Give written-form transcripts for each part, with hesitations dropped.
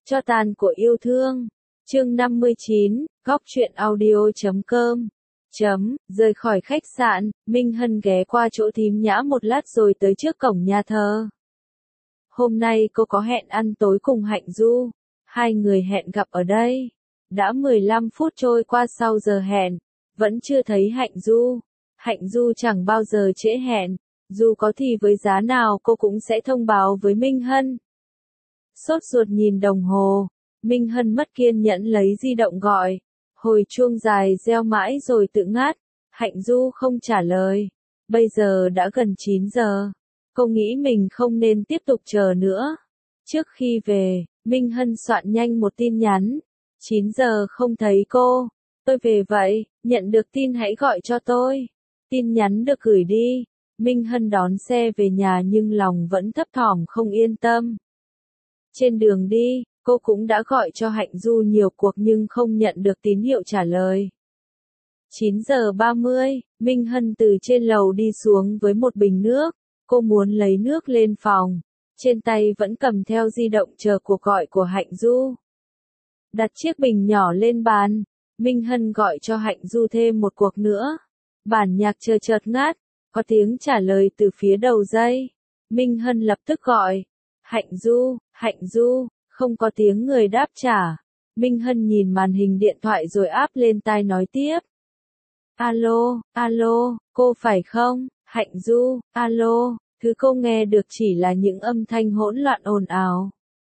Cho tàn của yêu thương. Chương 59, góc truyện audio.com. Rời khỏi khách sạn, Minh Hân ghé qua chỗ thím Nhã một lát rồi tới trước cổng nhà thờ. Hôm nay cô có hẹn ăn tối cùng Hạnh Du. Hai người hẹn gặp ở đây. Đã 15 phút trôi qua sau giờ hẹn, vẫn chưa thấy Hạnh Du. Hạnh Du chẳng bao giờ trễ hẹn, dù có thì với giá nào cô cũng sẽ thông báo với Minh Hân. Sốt ruột nhìn đồng hồ, Minh Hân mất kiên nhẫn lấy di động gọi. Hồi chuông dài reo mãi rồi tự ngắt, Hạnh Du không trả lời. Bây giờ đã gần 9 giờ, cô nghĩ mình không nên tiếp tục chờ nữa. Trước khi về, Minh Hân soạn nhanh một tin nhắn. 9 giờ không thấy cô, tôi về vậy, nhận được tin hãy gọi cho tôi. Tin nhắn được gửi đi, Minh Hân đón xe về nhà nhưng lòng vẫn thấp thỏm không yên tâm. Trên đường đi, cô cũng đã gọi cho Hạnh Du nhiều cuộc nhưng không nhận được tín hiệu trả lời. 9 giờ 30, Minh Hân từ trên lầu đi xuống với một bình nước. Cô muốn lấy nước lên phòng. Trên tay vẫn cầm theo di động chờ cuộc gọi của Hạnh Du. Đặt chiếc bình nhỏ lên bàn, Minh Hân gọi cho Hạnh Du thêm một cuộc nữa. Bản nhạc chợt ngắt, có tiếng trả lời từ phía đầu dây. Minh Hân lập tức gọi. Hạnh Du, không có tiếng người đáp trả. Minh Hân nhìn màn hình điện thoại rồi áp lên tai nói tiếp. Alo, cô phải không? Hạnh Du, alo, thứ cô nghe được chỉ là những âm thanh hỗn loạn ồn ào.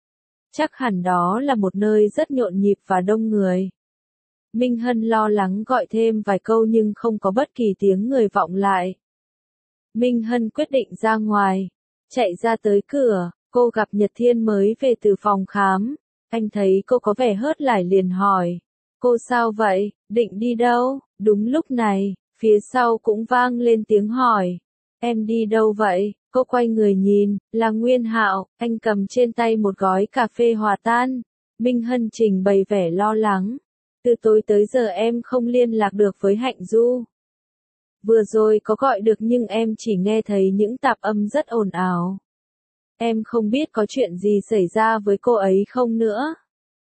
Chắc hẳn đó là một nơi rất nhộn nhịp và đông người. Minh Hân lo lắng gọi thêm vài câu nhưng không có bất kỳ tiếng người vọng lại. Minh Hân quyết định ra ngoài, chạy ra tới cửa, cô gặp Nhật Thiên mới về từ phòng khám. Anh thấy cô có vẻ hớt hải liền hỏi. Cô sao vậy, định đi đâu? Đúng lúc này, phía sau cũng vang lên tiếng hỏi. Em đi đâu vậy? Cô quay người nhìn, là Nguyên Hạo, anh cầm trên tay một gói cà phê hòa tan. Minh Hân trình bày vẻ lo lắng. Từ tối tới giờ em không liên lạc được với Hạnh Du. Vừa rồi có gọi được nhưng em chỉ nghe thấy những tạp âm rất ồn ào. Em không biết có chuyện gì xảy ra với cô ấy không nữa.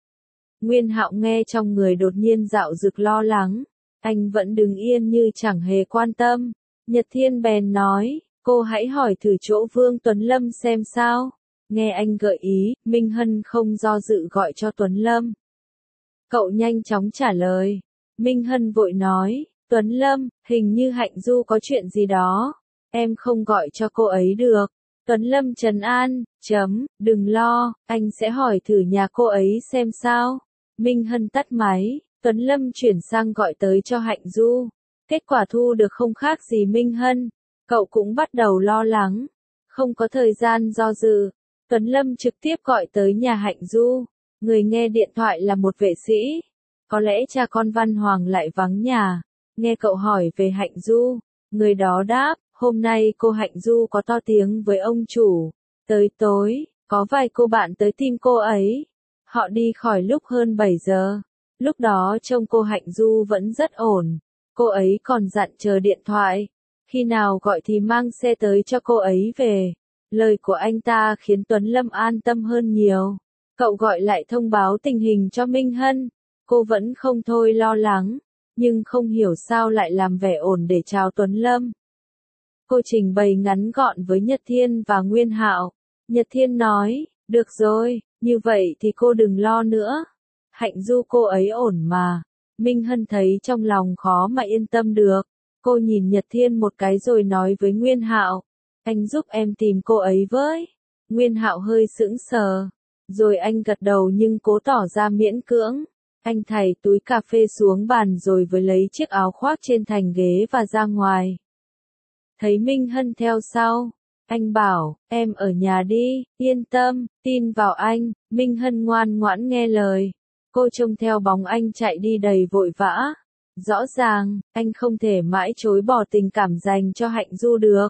Nguyên Hạo nghe trong người đột nhiên dạo dực lo lắng. Anh vẫn đứng yên như chẳng hề quan tâm. Nhật Thiên bèn nói, cô hãy hỏi thử chỗ Vương Tuấn Lâm xem sao. Nghe anh gợi ý, Minh Hân không do dự gọi cho Tuấn Lâm. Cậu nhanh chóng trả lời. Minh Hân vội nói, Tuấn Lâm, hình như Hạnh Du có chuyện gì đó. Em không gọi cho cô ấy được. Tuấn Lâm trấn an, đừng lo, anh sẽ hỏi thử nhà cô ấy xem sao. Minh Hân tắt máy, Tuấn Lâm chuyển sang gọi tới cho Hạnh Du. Kết quả thu được không khác gì Minh Hân. Cậu cũng bắt đầu lo lắng. Không có thời gian do dự. Tuấn Lâm trực tiếp gọi tới nhà Hạnh Du. Người nghe điện thoại là một vệ sĩ. Có lẽ cha con Văn Hoàng lại vắng nhà. Nghe cậu hỏi về Hạnh Du. Người đó đáp, hôm nay cô Hạnh Du có to tiếng với ông chủ. Tới tối, có vài cô bạn tới tìm cô ấy. Họ đi khỏi lúc hơn 7 giờ. Lúc đó trông cô Hạnh Du vẫn rất ổn. Cô ấy còn dặn chờ điện thoại. Khi nào gọi thì mang xe tới cho cô ấy về. Lời của anh ta khiến Tuấn Lâm an tâm hơn nhiều. Cậu gọi lại thông báo tình hình cho Minh Hân. Cô vẫn không thôi lo lắng. Nhưng không hiểu sao lại làm vẻ ổn để chào Tuấn Lâm. Cô trình bày ngắn gọn với Nhật Thiên và Nguyên Hạo. Nhật Thiên nói, được rồi, như vậy thì cô đừng lo nữa. Hạnh Du cô ấy ổn mà. Minh Hân thấy trong lòng khó mà yên tâm được. Cô nhìn Nhật Thiên một cái rồi nói với Nguyên Hạo. Anh giúp em tìm cô ấy với. Nguyên Hạo hơi sững sờ. Rồi anh gật đầu nhưng cố tỏ ra miễn cưỡng. Anh thảy túi cà phê xuống bàn rồi với lấy chiếc áo khoác trên thành ghế và ra ngoài. Thấy Minh Hân theo sau. Anh bảo, em ở nhà đi, yên tâm, tin vào anh. Minh Hân ngoan ngoãn nghe lời. Cô trông theo bóng anh chạy đi đầy vội vã. Rõ ràng, anh không thể mãi chối bỏ tình cảm dành cho Hạnh Du được.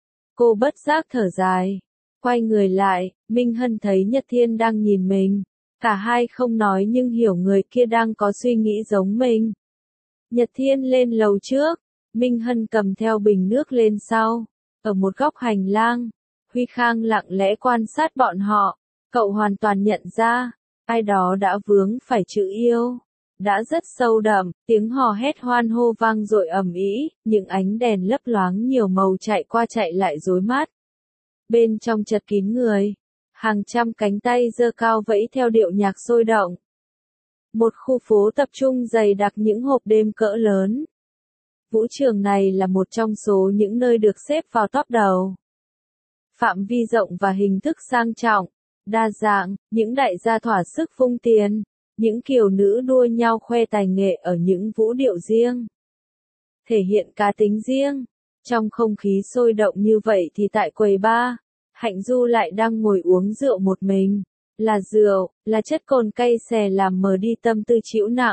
Cô bất giác thở dài. Quay người lại, Minh Hân thấy Nhật Thiên đang nhìn mình. Cả hai không nói nhưng hiểu người kia đang có suy nghĩ giống mình. Nhật Thiên lên lầu trước. Minh Hân cầm theo bình nước lên sau. Ở một góc hành lang, Huy Khang lặng lẽ quan sát bọn họ. Cậu hoàn toàn nhận ra, ai đó đã vướng phải chữ yêu. Đã rất sâu đậm, tiếng hò hét hoan hô vang dội ầm ĩ, những ánh đèn lấp loáng nhiều màu chạy qua chạy lại rối mắt. Bên trong chật kín người, hàng trăm cánh tay giơ cao vẫy theo điệu nhạc sôi động. Một khu phố tập trung dày đặc những hộp đêm cỡ lớn. Vũ trường này là một trong số những nơi được xếp vào top đầu. Phạm vi rộng và hình thức sang trọng, đa dạng, những đại gia thỏa sức vung tiền, những kiều nữ đua nhau khoe tài nghệ ở những vũ điệu riêng. Thể hiện cá tính riêng. Trong không khí sôi động như vậy thì tại quầy bar, Hạnh Du lại đang ngồi uống rượu một mình. Là rượu, là chất cồn cay xè làm mờ đi tâm tư trĩu nặng.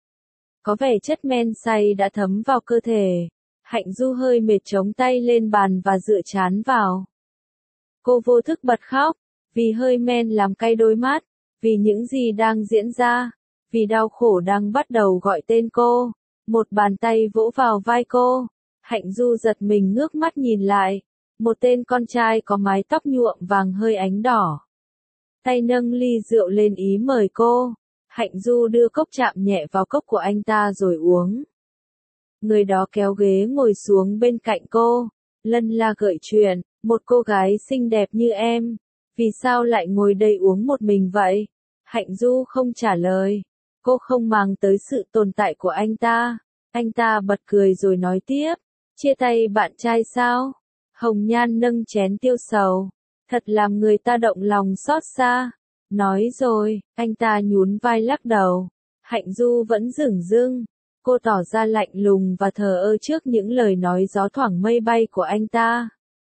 Có vẻ chất men say đã thấm vào cơ thể. Hạnh Du hơi mệt chống tay lên bàn và dựa trán vào. Cô vô thức bật khóc, vì hơi men làm cay đôi mắt, vì những gì đang diễn ra, vì đau khổ đang bắt đầu gọi tên cô. Một bàn tay vỗ vào vai cô. Hạnh Du giật mình ngước mắt nhìn lại. Một tên con trai có mái tóc nhuộm vàng hơi ánh đỏ. Tay nâng ly rượu lên ý mời cô. Hạnh Du đưa cốc chạm nhẹ vào cốc của anh ta rồi uống. Người đó kéo ghế ngồi xuống bên cạnh cô. Lân la gợi chuyện, một cô gái xinh đẹp như em, vì sao lại ngồi đây uống một mình vậy? Hạnh Du không trả lời. Cô không màng tới sự tồn tại của anh ta. Anh ta bật cười rồi nói tiếp. Chia tay bạn trai sao? Hồng Nhan nâng chén tiêu sầu. Thật làm người ta động lòng xót xa. Nói rồi, anh ta nhún vai lắc đầu. Hạnh Du vẫn dửng dưng. Cô tỏ ra lạnh lùng và thờ ơ trước những lời nói gió thoảng mây bay của anh ta.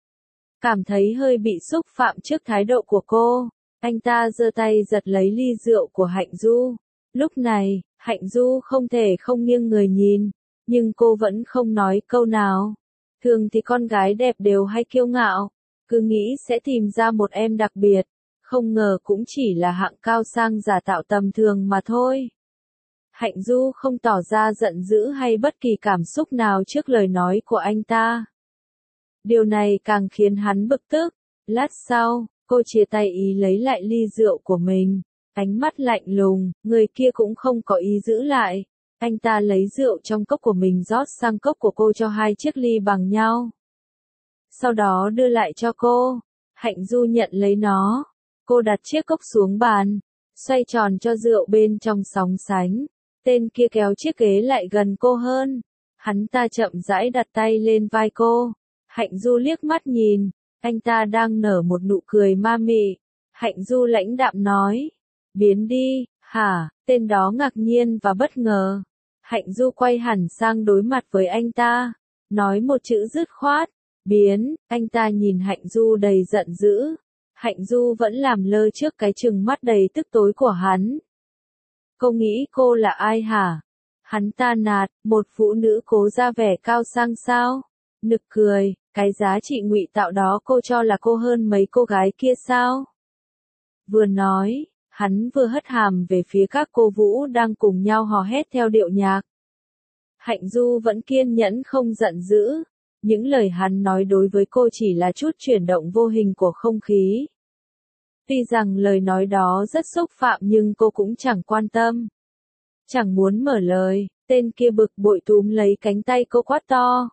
Cảm thấy hơi bị xúc phạm trước thái độ của cô. Anh ta giơ tay giật lấy ly rượu của Hạnh Du. Lúc này, Hạnh Du không thể không nghiêng người nhìn. Nhưng cô vẫn không nói câu nào. Thường thì con gái đẹp đều hay kiêu ngạo. Cứ nghĩ sẽ tìm ra một em đặc biệt. Không ngờ cũng chỉ là hạng cao sang giả tạo tầm thường mà thôi. Hạnh Du không tỏ ra giận dữ hay bất kỳ cảm xúc nào trước lời nói của anh ta. Điều này càng khiến hắn bực tức. Lát sau, cô chia tay ý lấy lại ly rượu của mình. Ánh mắt lạnh lùng, người kia cũng không có ý giữ lại. Anh ta lấy rượu trong cốc của mình rót sang cốc của cô cho hai chiếc ly bằng nhau. Sau đó đưa lại cho cô. Hạnh Du nhận lấy nó. Cô đặt chiếc cốc xuống bàn, xoay tròn cho rượu bên trong sóng sánh. Tên kia kéo chiếc ghế lại gần cô hơn. Hắn ta chậm rãi đặt tay lên vai cô. Hạnh Du liếc mắt nhìn. Anh ta đang nở một nụ cười ma mị. Hạnh Du lãnh đạm nói. Biến đi, hả? Tên đó ngạc nhiên và bất ngờ. Hạnh Du quay hẳn sang đối mặt với anh ta. Nói một chữ dứt khoát. Biến, anh ta nhìn Hạnh Du đầy giận dữ. Hạnh Du vẫn làm lơ trước cái trừng mắt đầy tức tối của hắn. Cô nghĩ cô là ai hả? Hắn ta nạt, một phụ nữ cố ra vẻ cao sang sao? Nực cười, cái giá trị ngụy tạo đó cô cho là cô hơn mấy cô gái kia sao? Vừa nói, hắn vừa hất hàm về phía các cô vũ đang cùng nhau hò hét theo điệu nhạc. Hạnh Du vẫn kiên nhẫn không giận dữ. Những lời hắn nói đối với cô chỉ là chút chuyển động vô hình của không khí. Tuy rằng lời nói đó rất xúc phạm nhưng cô cũng chẳng quan tâm. Chẳng muốn mở lời, tên kia bực bội túm lấy cánh tay cô quát to.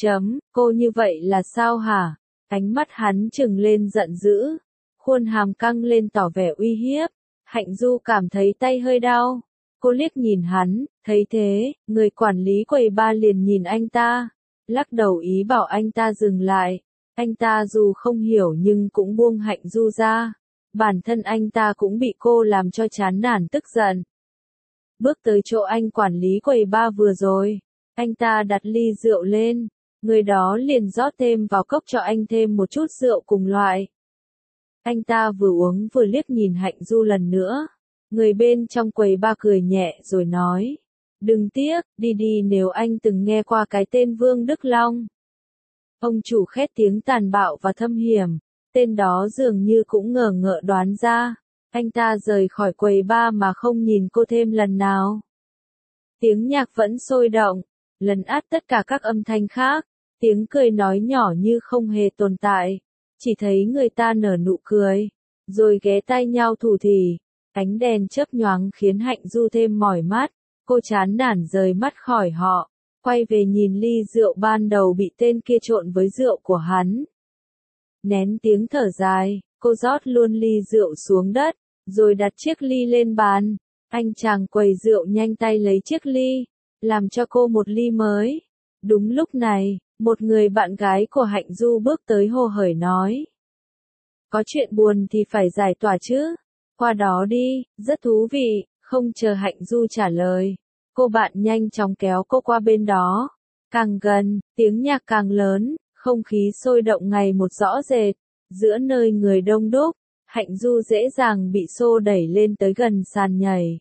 Cô như vậy là sao hả? Ánh mắt hắn trừng lên giận dữ. Khuôn hàm căng lên tỏ vẻ uy hiếp. Hạnh Du cảm thấy tay hơi đau. Cô liếc nhìn hắn, thấy thế, người quản lý quầy bar liền nhìn anh ta. Lắc đầu ý bảo anh ta dừng lại. Anh ta dù không hiểu nhưng cũng buông Hạnh Du ra. Bản thân anh ta cũng bị cô làm cho chán nản tức giận. Bước tới chỗ anh quản lý quầy bar vừa rồi. Anh ta đặt ly rượu lên. Người đó liền rót thêm vào cốc cho anh thêm một chút rượu cùng loại. Anh ta vừa uống vừa liếc nhìn Hạnh Du lần nữa. Người bên trong quầy bar cười nhẹ rồi nói. Đừng tiếc, đi đi nếu anh từng nghe qua cái tên Vương Đức Long. Ông chủ khét tiếng tàn bạo và thâm hiểm. Tên đó dường như cũng ngờ ngợ đoán ra. Anh ta rời khỏi quầy bar mà không nhìn cô thêm lần nào. Tiếng nhạc vẫn sôi động, lấn át tất cả các âm thanh khác. Tiếng cười nói nhỏ như không hề tồn tại. Chỉ thấy người ta nở nụ cười, rồi ghé tai nhau thủ thỉ. Ánh đèn chớp nhoáng khiến Hạnh Du thêm mỏi mắt, cô chán nản rời mắt khỏi họ, quay về nhìn ly rượu ban đầu bị tên kia trộn với rượu của hắn. Nén tiếng thở dài, cô rót luôn ly rượu xuống đất, rồi đặt chiếc ly lên bàn. Anh chàng quầy rượu nhanh tay lấy chiếc ly, làm cho cô một ly mới. Đúng lúc này, một người bạn gái của Hạnh Du bước tới hồ hởi nói. Có chuyện buồn thì phải giải tỏa chứ. Qua đó đi, rất thú vị. Không chờ Hạnh Du trả lời, cô bạn nhanh chóng kéo cô qua bên đó. Càng gần, tiếng nhạc càng lớn, không khí sôi động ngày một rõ rệt. Giữa nơi người đông đúc, Hạnh Du dễ dàng bị xô đẩy lên tới gần sàn nhảy.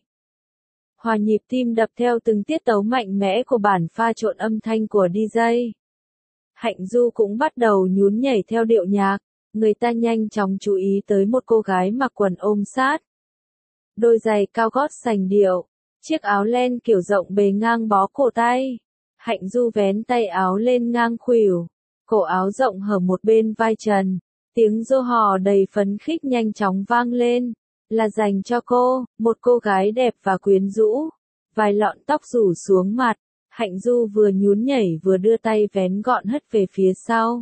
Hòa nhịp tim đập theo từng tiết tấu mạnh mẽ của bản pha trộn âm thanh của DJ. Hạnh Du cũng bắt đầu nhún nhảy theo điệu nhạc, người ta nhanh chóng chú ý tới một cô gái mặc quần ôm sát. Đôi giày cao gót sành điệu, chiếc áo len kiểu rộng bề ngang bó cổ tay. Hạnh Du vén tay áo lên ngang khuỷu, cổ áo rộng hở một bên vai trần. Tiếng rô hò đầy phấn khích nhanh chóng vang lên, là dành cho cô, một cô gái đẹp và quyến rũ. Vài lọn tóc rủ xuống mặt, Hạnh Du vừa nhún nhảy vừa đưa tay vén gọn hất về phía sau.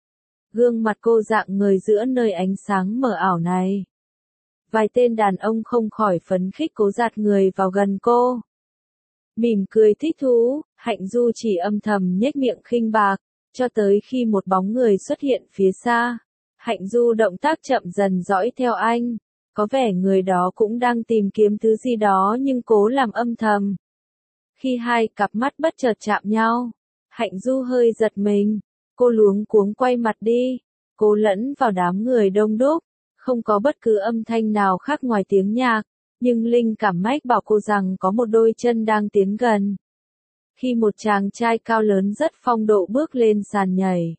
Gương mặt cô rạng ngời giữa nơi ánh sáng mờ ảo này. Vài tên đàn ông không khỏi phấn khích cố dạt người vào gần cô. Mỉm cười thích thú, Hạnh Du chỉ âm thầm nhếch miệng khinh bạc, cho tới khi một bóng người xuất hiện phía xa. Hạnh Du động tác chậm dần dõi theo anh. Có vẻ người đó cũng đang tìm kiếm thứ gì đó nhưng cố làm âm thầm. Khi hai cặp mắt bất chợt chạm nhau, Hạnh Du hơi giật mình. Cô luống cuống quay mặt đi. Cô lẫn vào đám người đông đúc. Không có bất cứ âm thanh nào khác ngoài tiếng nhạc. Nhưng linh cảm mách bảo cô rằng có một đôi chân đang tiến gần. Khi một chàng trai cao lớn rất phong độ bước lên sàn nhảy,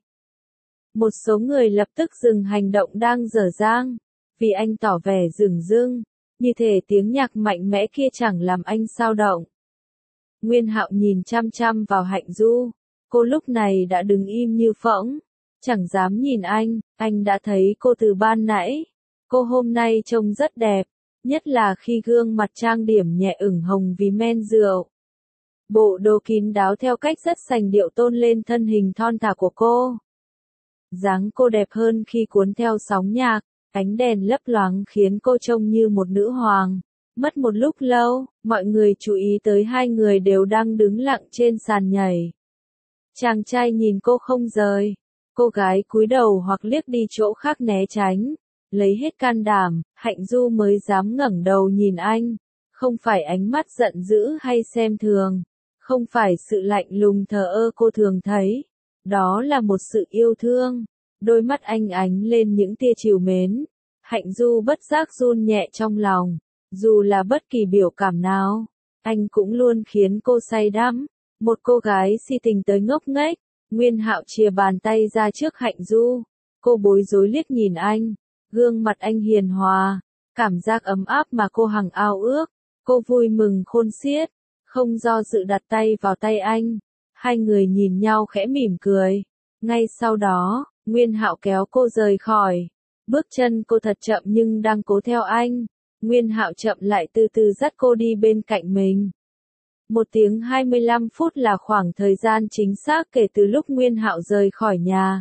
một số người lập tức dừng hành động đang dở dang, vì anh tỏ vẻ dửng dưng, như thể tiếng nhạc mạnh mẽ kia chẳng làm anh xao động. Nguyên Hạo nhìn chăm chăm vào Hạnh Du, cô lúc này đã đứng im như phỗng, chẳng dám nhìn anh đã thấy cô từ ban nãy. Cô hôm nay trông rất đẹp, nhất là khi gương mặt trang điểm nhẹ ửng hồng vì men rượu. Bộ đồ kín đáo theo cách rất sành điệu tôn lên thân hình thon thả của cô. Dáng cô đẹp hơn khi cuốn theo sóng nhạc, ánh đèn lấp loáng khiến cô trông như một nữ hoàng. Mất một lúc lâu, mọi người chú ý tới hai người đều đang đứng lặng trên sàn nhảy. Chàng trai nhìn cô không rời, cô gái cúi đầu hoặc liếc đi chỗ khác né tránh. Lấy hết can đảm, Hạnh Du mới dám ngẩng đầu nhìn anh. Không phải ánh mắt giận dữ hay xem thường, không phải sự lạnh lùng thờ ơ cô thường thấy. Đó là một sự yêu thương. Đôi mắt anh ánh lên những tia trìu mến. Hạnh Du bất giác run nhẹ trong lòng. Dù là bất kỳ biểu cảm nào, anh cũng luôn khiến cô say đắm. Một cô gái si tình tới ngốc nghếch. Nguyên Hạo chìa bàn tay ra trước Hạnh Du. Cô bối rối liếc nhìn anh. Gương mặt anh hiền hòa, cảm giác ấm áp mà cô hằng ao ước. Cô vui mừng khôn xiết, không do dự đặt tay vào tay anh. Hai người nhìn nhau khẽ mỉm cười. Ngay sau đó, Nguyên Hạo kéo cô rời khỏi. Bước chân cô thật chậm nhưng đang cố theo anh. Nguyên Hạo chậm lại từ từ dắt cô đi bên cạnh mình. 1 tiếng 25 phút là khoảng thời gian chính xác kể từ lúc Nguyên Hạo rời khỏi nhà.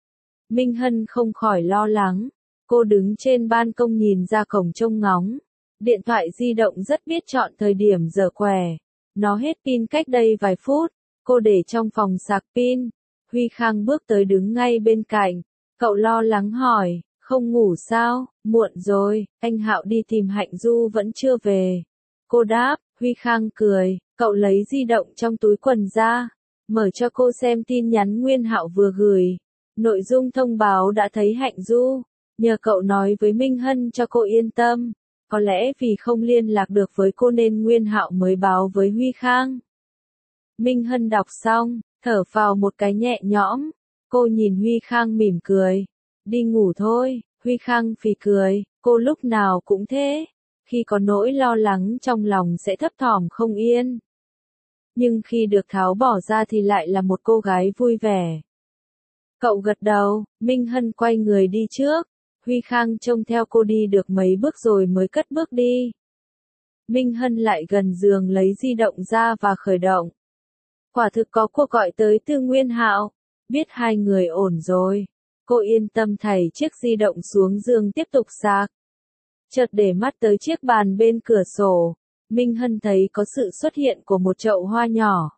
Minh Hân không khỏi lo lắng. Cô đứng trên ban công nhìn ra cổng trông ngóng. Điện thoại di động rất biết chọn thời điểm giờ quẻ. Nó hết pin cách đây vài phút. Cô để trong phòng sạc pin. Huy Khang bước tới đứng ngay bên cạnh. Cậu lo lắng hỏi, không ngủ sao? Muộn rồi, anh Hạo đi tìm Hạnh Du vẫn chưa về. Cô đáp. Huy Khang cười, cậu lấy di động trong túi quần ra, mở cho cô xem tin nhắn Nguyên Hạo vừa gửi. Nội dung thông báo đã thấy Hạnh Du, nhờ cậu nói với Minh Hân cho cô yên tâm. Có lẽ vì không liên lạc được với cô nên Nguyên Hạo mới báo với Huy Khang. Minh Hân đọc xong, thở phào một cái nhẹ nhõm. Cô nhìn Huy Khang mỉm cười. Đi ngủ thôi, Huy Khang phì cười, cô lúc nào cũng thế. Khi có nỗi lo lắng trong lòng sẽ thấp thỏm không yên. Nhưng khi được tháo bỏ ra thì lại là một cô gái vui vẻ. Cậu gật đầu, Minh Hân quay người đi trước. Huy Khang trông theo cô đi được mấy bước rồi mới cất bước đi. Minh Hân lại gần giường lấy di động ra và khởi động. Quả thực có cuộc gọi tới từ Nguyên Hạo, biết hai người ổn rồi. Cô yên tâm thảy chiếc di động xuống giường tiếp tục sạc. Chợt để mắt tới chiếc bàn bên cửa sổ, Minh Hân thấy có sự xuất hiện của một chậu hoa nhỏ.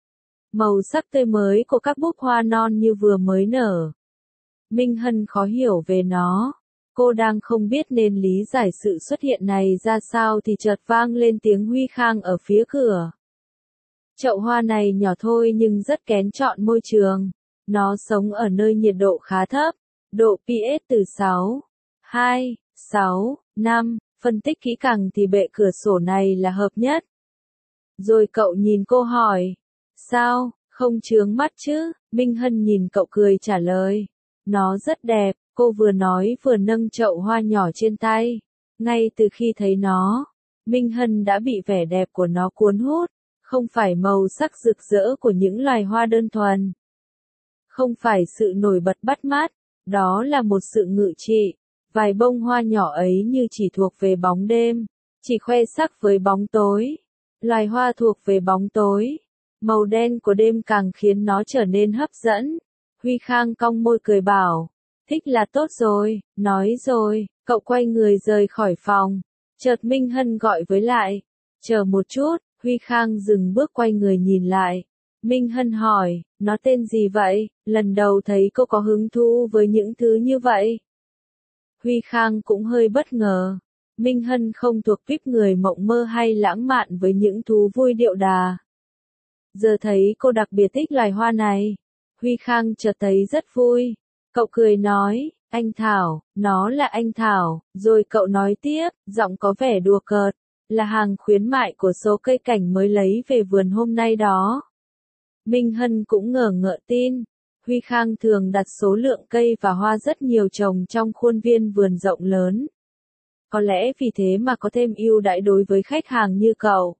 Màu sắc tươi mới của các búp hoa non như vừa mới nở. Minh Hân khó hiểu về nó. Cô đang không biết nên lý giải sự xuất hiện này ra sao thì chợt vang lên tiếng Huy Khang ở phía cửa. Chậu hoa này nhỏ thôi nhưng rất kén chọn môi trường. Nó sống ở nơi nhiệt độ khá thấp, độ pH từ 6, 2, 6, 5, phân tích kỹ càng thì bệ cửa sổ này là hợp nhất. Rồi cậu nhìn cô hỏi, sao, không chướng mắt chứ? Minh Hân nhìn cậu cười trả lời, nó rất đẹp, cô vừa nói vừa nâng chậu hoa nhỏ trên tay. Ngay từ khi thấy nó, Minh Hân đã bị vẻ đẹp của nó cuốn hút, không phải màu sắc rực rỡ của những loài hoa đơn thuần. Không phải sự nổi bật bắt mắt, đó là một sự ngự trị. Vài bông hoa nhỏ ấy như chỉ thuộc về bóng đêm, chỉ khoe sắc với bóng tối. Loài hoa thuộc về bóng tối, màu đen của đêm càng khiến nó trở nên hấp dẫn. Huy Khang cong môi cười bảo, thích là tốt rồi, nói rồi, cậu quay người rời khỏi phòng. Chợt Minh Hân gọi với lại, chờ một chút. Huy Khang dừng bước quay người nhìn lại. Minh Hân hỏi, nó tên gì vậy? Lần đầu thấy cô có hứng thú với những thứ như vậy. Huy Khang cũng hơi bất ngờ. Minh Hân không thuộc tuýp người mộng mơ hay lãng mạn với những thú vui điệu đà. Giờ thấy cô đặc biệt thích loài hoa này. Huy Khang chợt thấy rất vui. Cậu cười nói, anh Thảo, nó là anh Thảo. Rồi cậu nói tiếp, giọng có vẻ đùa cợt. Là hàng khuyến mại của số cây cảnh mới lấy về vườn hôm nay đó. Minh Hân cũng ngờ ngợ tin. Huy Khang thường đặt số lượng cây và hoa rất nhiều trồng trong khuôn viên vườn rộng lớn. Có lẽ vì thế mà có thêm ưu đãi đối với khách hàng như cậu.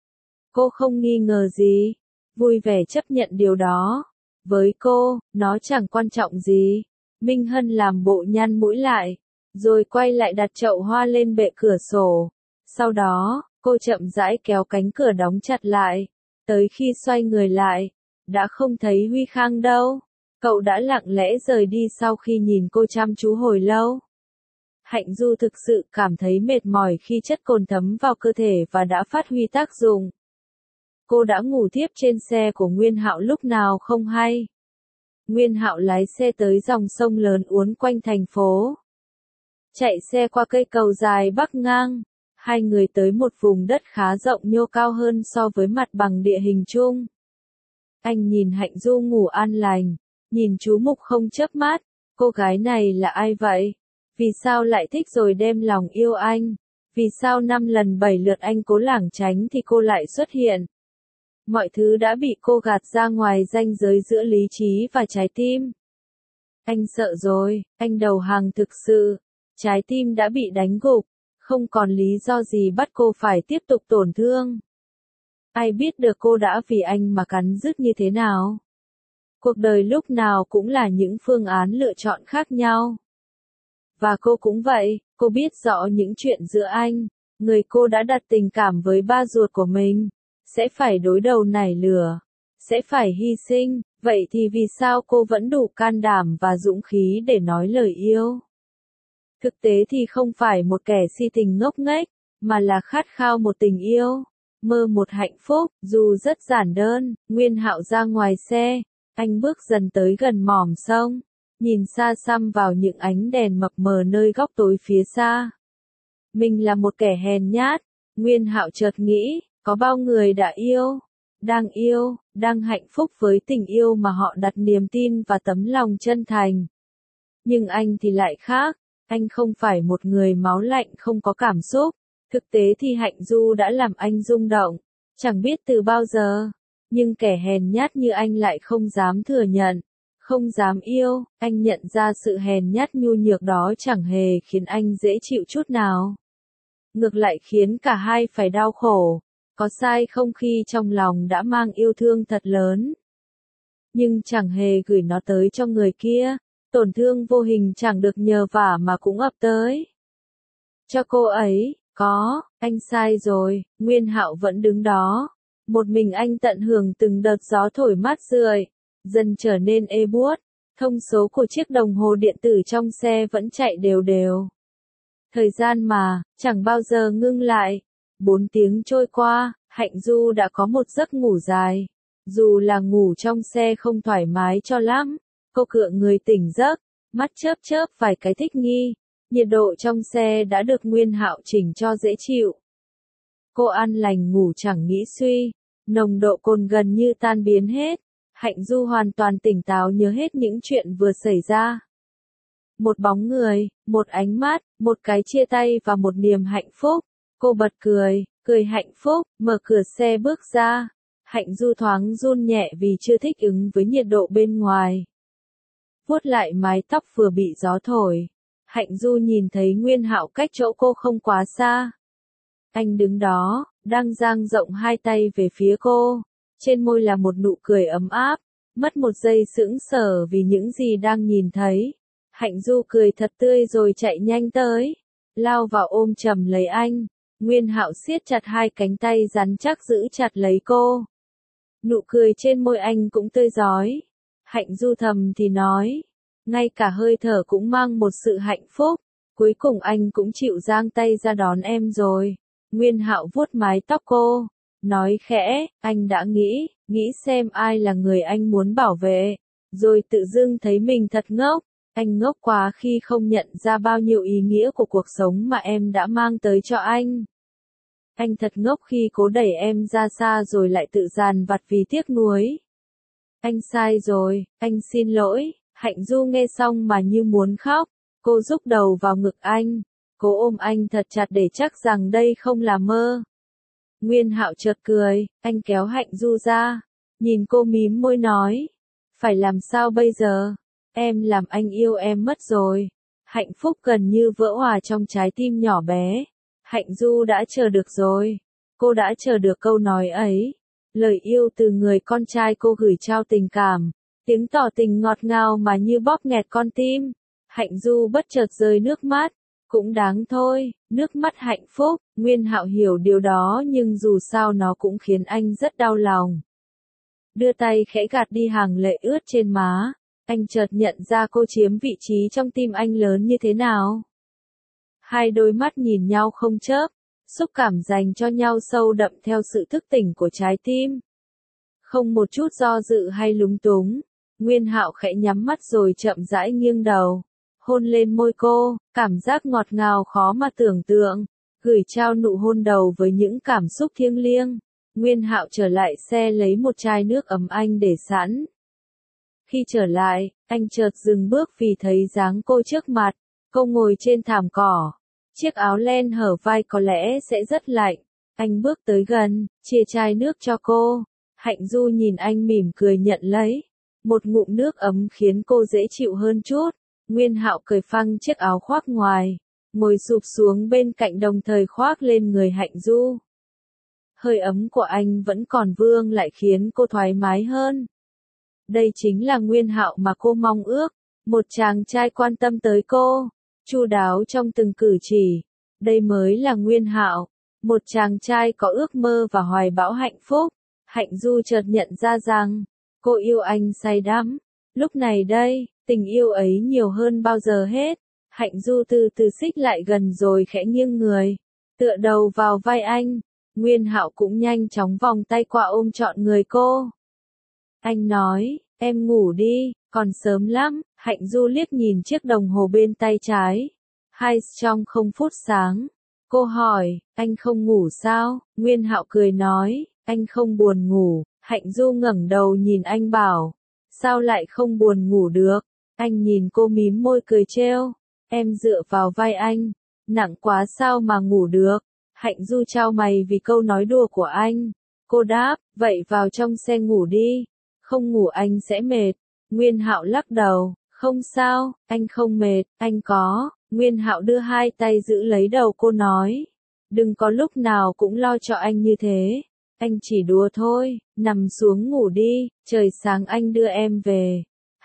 Cô không nghi ngờ gì, vui vẻ chấp nhận điều đó. Với cô, nó chẳng quan trọng gì. Minh Hân làm bộ nhăn mũi lại, rồi quay lại đặt chậu hoa lên bệ cửa sổ. Sau đó, cô chậm rãi kéo cánh cửa đóng chặt lại. Tới khi xoay người lại, đã không thấy Huy Khang đâu. Cậu đã lặng lẽ rời đi sau khi nhìn cô chăm chú hồi lâu. Hạnh Du thực sự cảm thấy mệt mỏi khi chất cồn thấm vào cơ thể và đã phát huy tác dụng. Cô đã ngủ thiếp trên xe của Nguyên Hạo lúc nào không hay. Nguyên Hạo lái xe tới dòng sông lớn uốn quanh thành phố. Chạy xe qua cây cầu dài bắc ngang. Hai người tới một vùng đất khá rộng nhô cao hơn so với mặt bằng địa hình chung. Anh nhìn Hạnh Du ngủ an lành, nhìn chú Mục không chớp mắt, cô gái này là ai vậy? Vì sao lại thích rồi đem lòng yêu anh? Vì sao 5 lần 7 lượt anh cố lảng tránh thì cô lại xuất hiện? Mọi thứ đã bị cô gạt ra ngoài ranh giới giữa lý trí và trái tim. Anh sợ rồi, anh đầu hàng thực sự. Trái tim đã bị đánh gục. Không còn lý do gì bắt cô phải tiếp tục tổn thương. Ai biết được cô đã vì anh mà cắn rứt như thế nào. Cuộc đời lúc nào cũng là những phương án lựa chọn khác nhau. Và cô cũng vậy, cô biết rõ những chuyện giữa anh, người cô đã đặt tình cảm với ba ruột của mình, sẽ phải đối đầu nảy lửa, sẽ phải hy sinh, vậy thì vì sao cô vẫn đủ can đảm và dũng khí để nói lời yêu? Thực tế thì không phải một kẻ si tình ngốc nghếch, mà là khát khao một tình yêu, mơ một hạnh phúc, dù rất giản đơn. Nguyên Hạo ra ngoài xe, anh bước dần tới gần mỏm sông, nhìn xa xăm vào những ánh đèn mập mờ nơi góc tối phía xa. Mình là một kẻ hèn nhát, Nguyên Hạo chợt nghĩ, có bao người đã yêu, đang hạnh phúc với tình yêu mà họ đặt niềm tin và tấm lòng chân thành. Nhưng anh thì lại khác. Anh không phải một người máu lạnh không có cảm xúc. Thực tế thì Hạnh Du đã làm anh rung động. Chẳng biết từ bao giờ. Nhưng kẻ hèn nhát như anh lại không dám thừa nhận. Không dám yêu. Anh nhận ra sự hèn nhát nhu nhược đó chẳng hề khiến anh dễ chịu chút nào. Ngược lại khiến cả hai phải đau khổ. Có sai không khi trong lòng đã mang yêu thương thật lớn. Nhưng chẳng hề gửi nó tới cho người kia. Tổn thương vô hình chẳng được nhờ vả mà cũng ập tới. Cho cô ấy, có, anh sai rồi, Nguyên Hạo vẫn đứng đó. Một mình anh tận hưởng từng đợt gió thổi mát rượi, dần trở nên ê buốt. Thông số của chiếc đồng hồ điện tử trong xe vẫn chạy đều đều. Thời gian mà, chẳng bao giờ ngưng lại. 4 tiếng trôi qua, Hạnh Du đã có một giấc ngủ dài. Dù là ngủ trong xe không thoải mái cho lắm, cô cựa người tỉnh giấc, mắt chớp chớp vài cái thích nghi. Nhiệt độ trong xe đã được Nguyên Hạo chỉnh cho dễ chịu. Cô an lành ngủ chẳng nghĩ suy, nồng độ cồn gần như tan biến hết. Hạnh Du hoàn toàn tỉnh táo nhớ hết những chuyện vừa xảy ra. Một bóng người, một ánh mắt, một cái chia tay và một niềm hạnh phúc. Cô bật cười, cười hạnh phúc, mở cửa xe bước ra. Hạnh Du thoáng run nhẹ vì chưa thích ứng với nhiệt độ bên ngoài. Vuốt lại mái tóc vừa bị gió thổi. Hạnh Du nhìn thấy Nguyên Hạo cách chỗ cô không quá xa. Anh đứng đó, đang dang rộng hai tay về phía cô. Trên môi là một nụ cười ấm áp. Mất một giây sững sờ vì những gì đang nhìn thấy. Hạnh Du cười thật tươi rồi chạy nhanh tới. Lao vào ôm chầm lấy anh. Nguyên Hạo siết chặt hai cánh tay rắn chắc giữ chặt lấy cô. Nụ cười trên môi anh cũng tươi rói. Hạnh Du thầm thì nói. Ngay cả hơi thở cũng mang một sự hạnh phúc. Cuối cùng anh cũng chịu giang tay ra đón em rồi. Nguyên Hạo vuốt mái tóc cô. Nói khẽ, anh đã nghĩ xem ai là người anh muốn bảo vệ. Rồi tự dưng thấy mình thật ngốc. Anh ngốc quá khi không nhận ra bao nhiêu ý nghĩa của cuộc sống mà em đã mang tới cho anh. Anh thật ngốc khi cố đẩy em ra xa rồi lại tự dằn vặt vì tiếc nuối. Anh sai rồi, anh xin lỗi. Hạnh Du nghe xong mà như muốn khóc. Cô rúc đầu vào ngực anh. Cô ôm anh thật chặt để chắc rằng đây không là mơ. Nguyên Hạo chợt cười, anh kéo Hạnh Du ra. Nhìn cô mím môi nói. Phải làm sao bây giờ? Em làm anh yêu em mất rồi. Hạnh phúc gần như vỡ hòa trong trái tim nhỏ bé. Hạnh Du đã chờ được rồi. Cô đã chờ được câu nói ấy. Lời yêu từ người con trai cô gửi trao tình cảm. Tiếng tỏ tình ngọt ngào mà như bóp nghẹt con tim. Hạnh Du bất chợt rơi nước mắt. Cũng đáng thôi, nước mắt hạnh phúc. Nguyên Hạo hiểu điều đó nhưng dù sao nó cũng khiến anh rất đau lòng. Đưa tay khẽ gạt đi hàng lệ ướt trên má. Anh chợt nhận ra cô chiếm vị trí trong tim anh lớn như thế nào. Hai đôi mắt nhìn nhau không chớp, xúc cảm dành cho nhau sâu đậm theo sự thức tỉnh của trái tim. Không một chút do dự hay lúng túng, Nguyên Hạo khẽ nhắm mắt rồi chậm rãi nghiêng đầu, hôn lên môi cô, cảm giác ngọt ngào khó mà tưởng tượng, gửi trao nụ hôn đầu với những cảm xúc thiêng liêng. Nguyên Hạo trở lại xe lấy một chai nước ấm anh để sẵn. Khi trở lại, anh chợt dừng bước vì thấy dáng cô trước mặt. Cô ngồi trên thảm cỏ. Chiếc áo len hở vai có lẽ sẽ rất lạnh. Anh bước tới gần, chia chai nước cho cô. Hạnh Du nhìn anh mỉm cười nhận lấy. Một ngụm nước ấm khiến cô dễ chịu hơn chút. Nguyên Hạo cởi phăng chiếc áo khoác ngoài, ngồi sụp xuống bên cạnh đồng thời khoác lên người Hạnh Du. Hơi ấm của anh vẫn còn vương lại khiến cô thoải mái hơn. Đây chính là Nguyên Hạo mà cô mong ước, một chàng trai quan tâm tới cô, chu đáo trong từng cử chỉ. Đây mới là Nguyên Hạo, một chàng trai có ước mơ và hoài bão hạnh phúc. Hạnh Du chợt nhận ra rằng, cô yêu anh say đắm. Lúc này đây, tình yêu ấy nhiều hơn bao giờ hết. Hạnh Du từ từ xích lại gần rồi khẽ nghiêng người, tựa đầu vào vai anh. Nguyên Hạo cũng nhanh chóng vòng tay qua ôm trọn người cô. Anh nói, em ngủ đi, còn sớm lắm. Hạnh Du liếc nhìn chiếc đồng hồ bên tay trái. 2:05 sáng. Cô hỏi, anh không ngủ sao? Nguyên Hạo cười nói, anh không buồn ngủ. Hạnh Du ngẩng đầu nhìn anh bảo, sao lại không buồn ngủ được? Anh nhìn cô mím môi cười trêu, em dựa vào vai anh, nặng quá sao mà ngủ được? Hạnh Du chau mày vì câu nói đùa của anh. Cô đáp, vậy vào trong xe ngủ đi, không ngủ anh sẽ mệt. Nguyên Hạo lắc đầu, không sao, anh không mệt, anh có. Nguyên Hạo đưa hai tay giữ lấy đầu cô nói, đừng có lúc nào cũng lo cho anh như thế. Anh chỉ đùa thôi, nằm xuống ngủ đi, trời sáng anh đưa em về.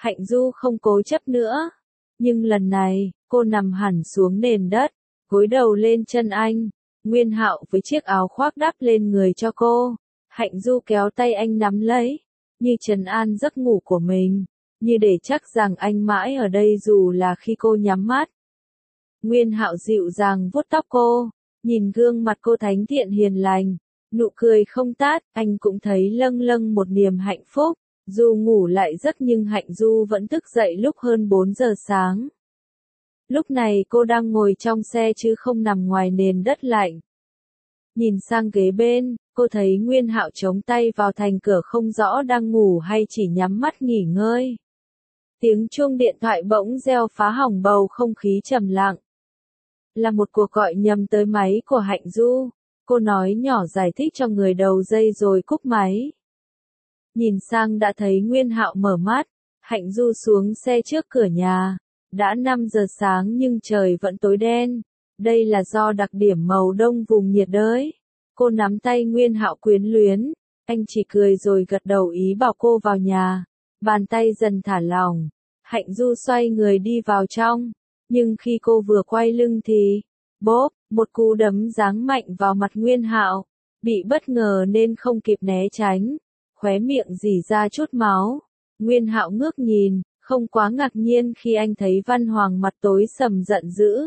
Hạnh Du không cố chấp nữa. Nhưng lần này, cô nằm hẳn xuống nền đất, gối đầu lên chân anh. Nguyên Hạo với chiếc áo khoác đắp lên người cho cô. Hạnh Du kéo tay anh nắm lấy, như trấn an giấc ngủ của mình, như để chắc rằng anh mãi ở đây dù là khi cô nhắm mắt. Nguyên Hạo dịu dàng vuốt tóc cô, nhìn gương mặt cô thánh thiện hiền lành, nụ cười không tát, anh cũng thấy lâng lâng một niềm hạnh phúc. Dù ngủ lại giấc nhưng Hạnh Du vẫn thức dậy lúc hơn 4 giờ sáng. Lúc này cô đang ngồi trong xe chứ không nằm ngoài nền đất lạnh. Nhìn sang ghế bên, cô thấy Nguyên Hạo chống tay vào thành cửa không rõ đang ngủ hay chỉ nhắm mắt nghỉ ngơi. Tiếng chuông điện thoại bỗng reo phá hỏng bầu không khí trầm lặng. Là một cuộc gọi nhầm tới máy của Hạnh Du. Cô nói nhỏ giải thích cho người đầu dây rồi cúp máy. Nhìn sang đã thấy Nguyên Hạo mở mắt. Hạnh Du xuống xe trước cửa nhà. Đã 5 giờ sáng nhưng trời vẫn tối đen. Đây là do đặc điểm màu đông vùng nhiệt đới. Cô nắm tay Nguyên Hạo quyến luyến. Anh chỉ cười rồi gật đầu ý bảo cô vào nhà. Bàn tay dần thả lỏng. Hạnh Du xoay người đi vào trong. Nhưng khi cô vừa quay lưng thì, bốp, một cú đấm giáng mạnh vào mặt Nguyên Hạo. Bị bất ngờ nên không kịp né tránh. Khóe miệng rỉ ra chút máu. Nguyên Hạo ngước nhìn, không quá ngạc nhiên khi anh thấy Văn Hoàng mặt tối sầm giận dữ.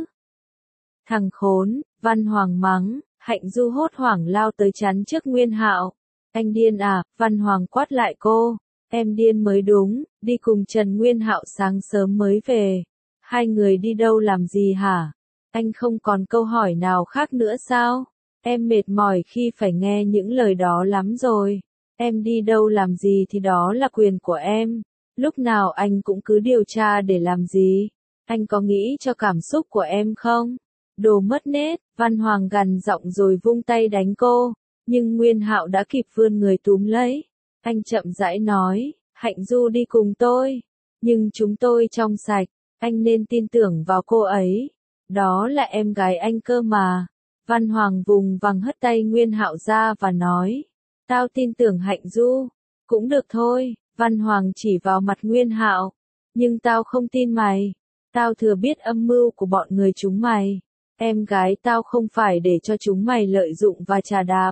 Thằng khốn, Văn Hoàng mắng. Hạnh Du hốt hoảng lao tới chắn trước Nguyên Hạo. Anh điên à? Văn Hoàng quát lại cô. Em điên mới đúng, đi cùng Trần Nguyên Hạo sáng sớm mới về. Hai người đi đâu làm gì hả? Anh không còn câu hỏi nào khác nữa sao? Em mệt mỏi khi phải nghe những lời đó lắm rồi. Em đi đâu làm gì thì đó là quyền của em. Lúc nào anh cũng cứ điều tra để làm gì? Anh có nghĩ cho cảm xúc của em không? Đồ mất nết, Văn Hoàng gằn giọng rồi vung tay đánh cô. Nhưng Nguyên Hạo đã kịp vươn người túm lấy. Anh chậm rãi nói, Hạnh Du đi cùng tôi. Nhưng chúng tôi trong sạch, anh nên tin tưởng vào cô ấy. Đó là em gái anh cơ mà. Văn Hoàng vùng vằng hất tay Nguyên Hạo ra và nói, tao tin tưởng Hạnh Du. Cũng được thôi, Văn Hoàng chỉ vào mặt Nguyên Hạo. Nhưng tao không tin mày. Tao thừa biết âm mưu của bọn người chúng mày. Em gái tao không phải để cho chúng mày lợi dụng và trà đạp.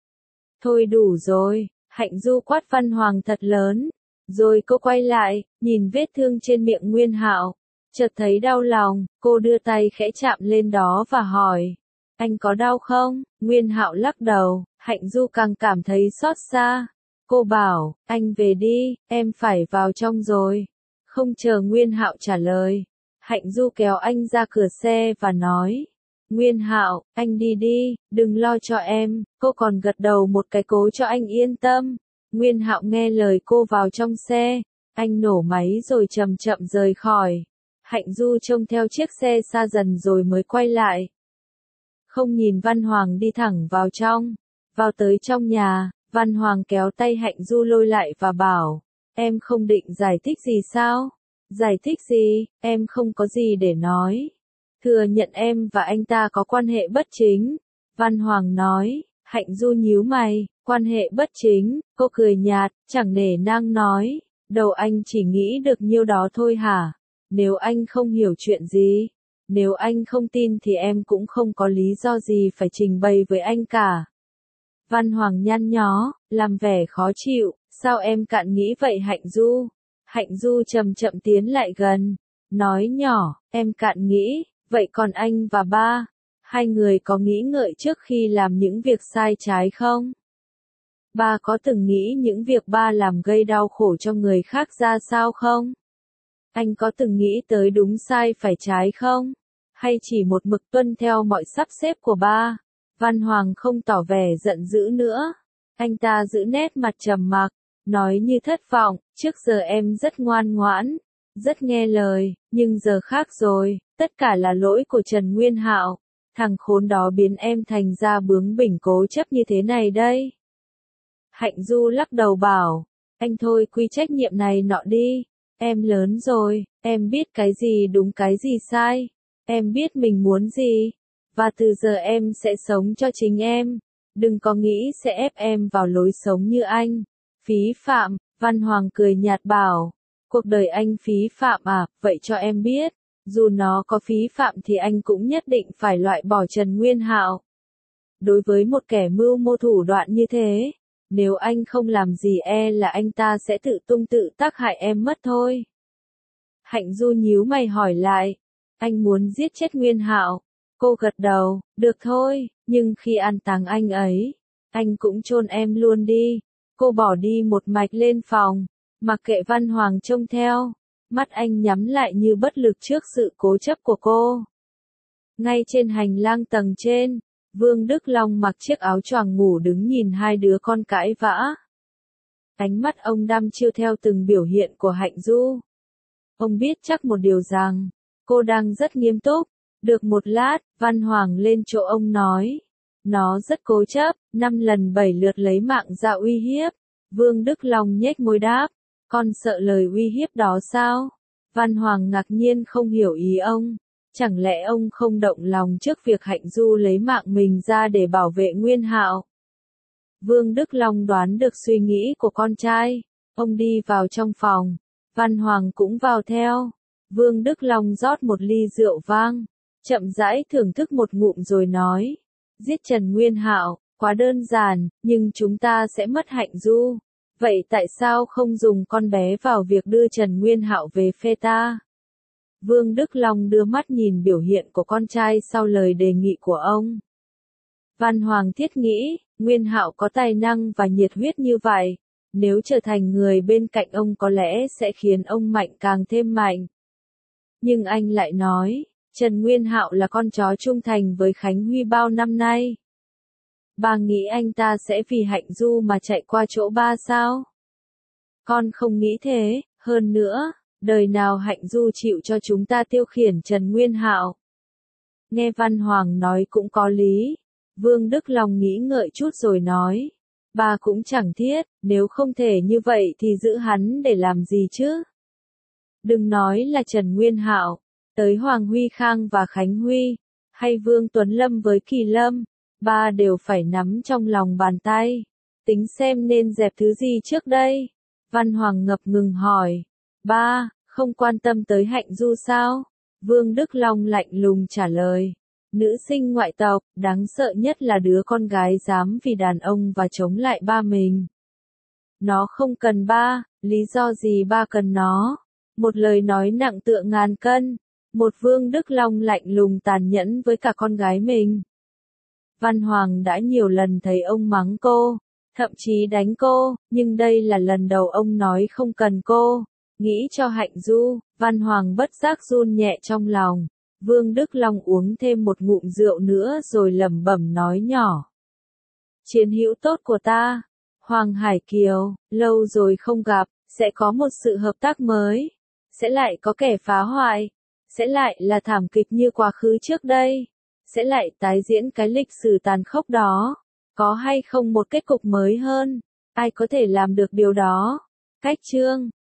Thôi đủ rồi, Hạnh Du quát Văn Hoàng thật lớn. Rồi cô quay lại, nhìn vết thương trên miệng Nguyên Hạo. Chợt thấy đau lòng, cô đưa tay khẽ chạm lên đó và hỏi. Anh có đau không? Nguyên Hạo lắc đầu, Hạnh Du càng cảm thấy xót xa. Cô bảo, anh về đi, em phải vào trong rồi. Không chờ Nguyên Hạo trả lời. Hạnh Du kéo anh ra cửa xe và nói. Nguyên Hạo, anh đi đi, đừng lo cho em. Cô còn gật đầu một cái cố cho anh yên tâm. Nguyên Hạo nghe lời cô vào trong xe. Anh nổ máy rồi chậm chậm rời khỏi. Hạnh Du trông theo chiếc xe xa dần rồi mới quay lại. Không nhìn Văn Hoàng đi thẳng vào trong. Vào tới trong nhà, Văn Hoàng kéo tay Hạnh Du lôi lại và bảo. Em không định giải thích gì sao? Giải thích gì? Em không có gì để nói. Thừa nhận em và anh ta có quan hệ bất chính. Văn Hoàng nói. Hạnh Du nhíu mày. Quan hệ bất chính. Cô cười nhạt, chẳng nể nang nói. Đầu anh chỉ nghĩ được nhiêu đó thôi hả? Nếu anh không hiểu chuyện gì, nếu anh không tin thì em cũng không có lý do gì phải trình bày với anh cả. Văn Hoàng nhăn nhó, làm vẻ khó chịu, sao em cạn nghĩ vậy Hạnh Du? Hạnh Du chậm chậm tiến lại gần, nói nhỏ, em cạn nghĩ, vậy còn anh và ba, hai người có nghĩ ngợi trước khi làm những việc sai trái không? Ba có từng nghĩ những việc ba làm gây đau khổ cho người khác ra sao không? Anh có từng nghĩ tới đúng sai phải trái không? Hay chỉ một mực tuân theo mọi sắp xếp của ba? Văn Hoàng không tỏ vẻ giận dữ nữa. Anh ta giữ nét mặt trầm mặc, nói như thất vọng, trước giờ em rất ngoan ngoãn, rất nghe lời, nhưng giờ khác rồi, tất cả là lỗi của Trần Nguyên Hạo. Thằng khốn đó biến em thành ra bướng bỉnh cố chấp như thế này đây. Hạnh Du lắc đầu bảo, anh thôi quy trách nhiệm này nọ đi. Em lớn rồi, em biết cái gì đúng cái gì sai, em biết mình muốn gì, và từ giờ em sẽ sống cho chính em, đừng có nghĩ sẽ ép em vào lối sống như anh. Phí phạm, Văn Hoàng cười nhạt bảo, Cuộc đời anh phí phạm à, vậy cho em biết, dù nó có phí phạm thì anh cũng nhất định phải loại bỏ Trần Nguyên Hạo. Đối với một kẻ mưu mô thủ đoạn như thế, nếu anh không làm gì là anh ta sẽ tự tung tự tác hại em mất thôi. Hạnh Du nhíu mày hỏi lại, anh muốn giết chết Nguyên Hạo? Cô gật đầu, được thôi, nhưng khi an táng anh ấy, anh cũng chôn em luôn đi. Cô bỏ đi một mạch lên phòng, mặc kệ Văn Hoàng trông theo, mắt anh nhắm lại như bất lực trước sự cố chấp của cô. Ngay trên hành lang tầng trên, Vương Đức Long mặc chiếc áo choàng ngủ đứng nhìn hai đứa con cãi vã. Ánh mắt ông đăm chiêu theo từng biểu hiện của Hạnh Du. Ông biết chắc một điều rằng, cô đang rất nghiêm túc. Được một lát, Văn Hoàng lên chỗ ông nói. Nó rất cố chấp, 5 lần 7 lượt lấy mạng ra uy hiếp. Vương Đức Long nhếch môi đáp. Con sợ lời uy hiếp đó sao? Văn Hoàng ngạc nhiên không hiểu ý ông. Chẳng lẽ ông không động lòng trước việc Hạnh Du lấy mạng mình ra để bảo vệ Nguyên Hạo? Vương Đức Long đoán được suy nghĩ của con trai. Ông đi vào trong phòng. Văn Hoàng cũng vào theo. Vương Đức Long rót một ly rượu vang, chậm rãi thưởng thức một ngụm rồi nói. Giết Trần Nguyên Hạo, quá đơn giản, nhưng chúng ta sẽ mất Hạnh Du. Vậy tại sao không dùng con bé vào việc đưa Trần Nguyên Hạo về phe ta? Vương Đức Long đưa mắt nhìn biểu hiện của con trai sau lời đề nghị của ông. Văn Hoàng thiết nghĩ, Nguyên Hạo có tài năng và nhiệt huyết như vậy, nếu trở thành người bên cạnh ông có lẽ sẽ khiến ông mạnh càng thêm mạnh. Nhưng anh lại nói, Trần Nguyên Hạo là con chó trung thành với Khánh Huy bao năm nay. Bà nghĩ anh ta sẽ vì Hạnh Du mà chạy qua chỗ ba sao? Con không nghĩ thế, hơn nữa, đời nào Hạnh Du chịu cho chúng ta tiêu khiển Trần Nguyên Hạo? Nghe Văn Hoàng nói cũng có lý. Vương Đức Long nghĩ ngợi chút rồi nói. Bà cũng chẳng thiết, nếu không thể như vậy thì giữ hắn để làm gì chứ? Đừng nói là Trần Nguyên Hạo, tới Hoàng Huy Khang và Khánh Huy, hay Vương Tuấn Lâm với Kỳ Lâm, ba đều phải nắm trong lòng bàn tay. Tính xem nên dẹp thứ gì trước đây? Văn Hoàng ngập ngừng hỏi. Ba, không quan tâm tới Hạnh Du sao? Vương Đức Long lạnh lùng trả lời. Nữ sinh ngoại tộc, đáng sợ nhất là đứa con gái dám vì đàn ông và chống lại ba mình. Nó không cần ba, lý do gì ba cần nó? Một lời nói nặng tựa ngàn cân. Một Vương Đức Long lạnh lùng tàn nhẫn với cả con gái mình. Văn Hoàng đã nhiều lần thấy ông mắng cô, thậm chí đánh cô, nhưng đây là lần đầu ông nói không cần cô. Nghĩ cho Hạnh Du, Văn Hoàng bất giác run nhẹ trong lòng. Vương Đức Long uống thêm một ngụm rượu nữa rồi lẩm bẩm nói nhỏ. Chiến hữu tốt của ta, Hoàng Hải Kiều, lâu rồi không gặp, sẽ có một sự hợp tác mới. Sẽ lại có kẻ phá hoại. Sẽ lại là thảm kịch như quá khứ trước đây. Sẽ lại tái diễn cái lịch sử tàn khốc đó. Có hay không một kết cục mới hơn? Ai có thể làm được điều đó? Cách chương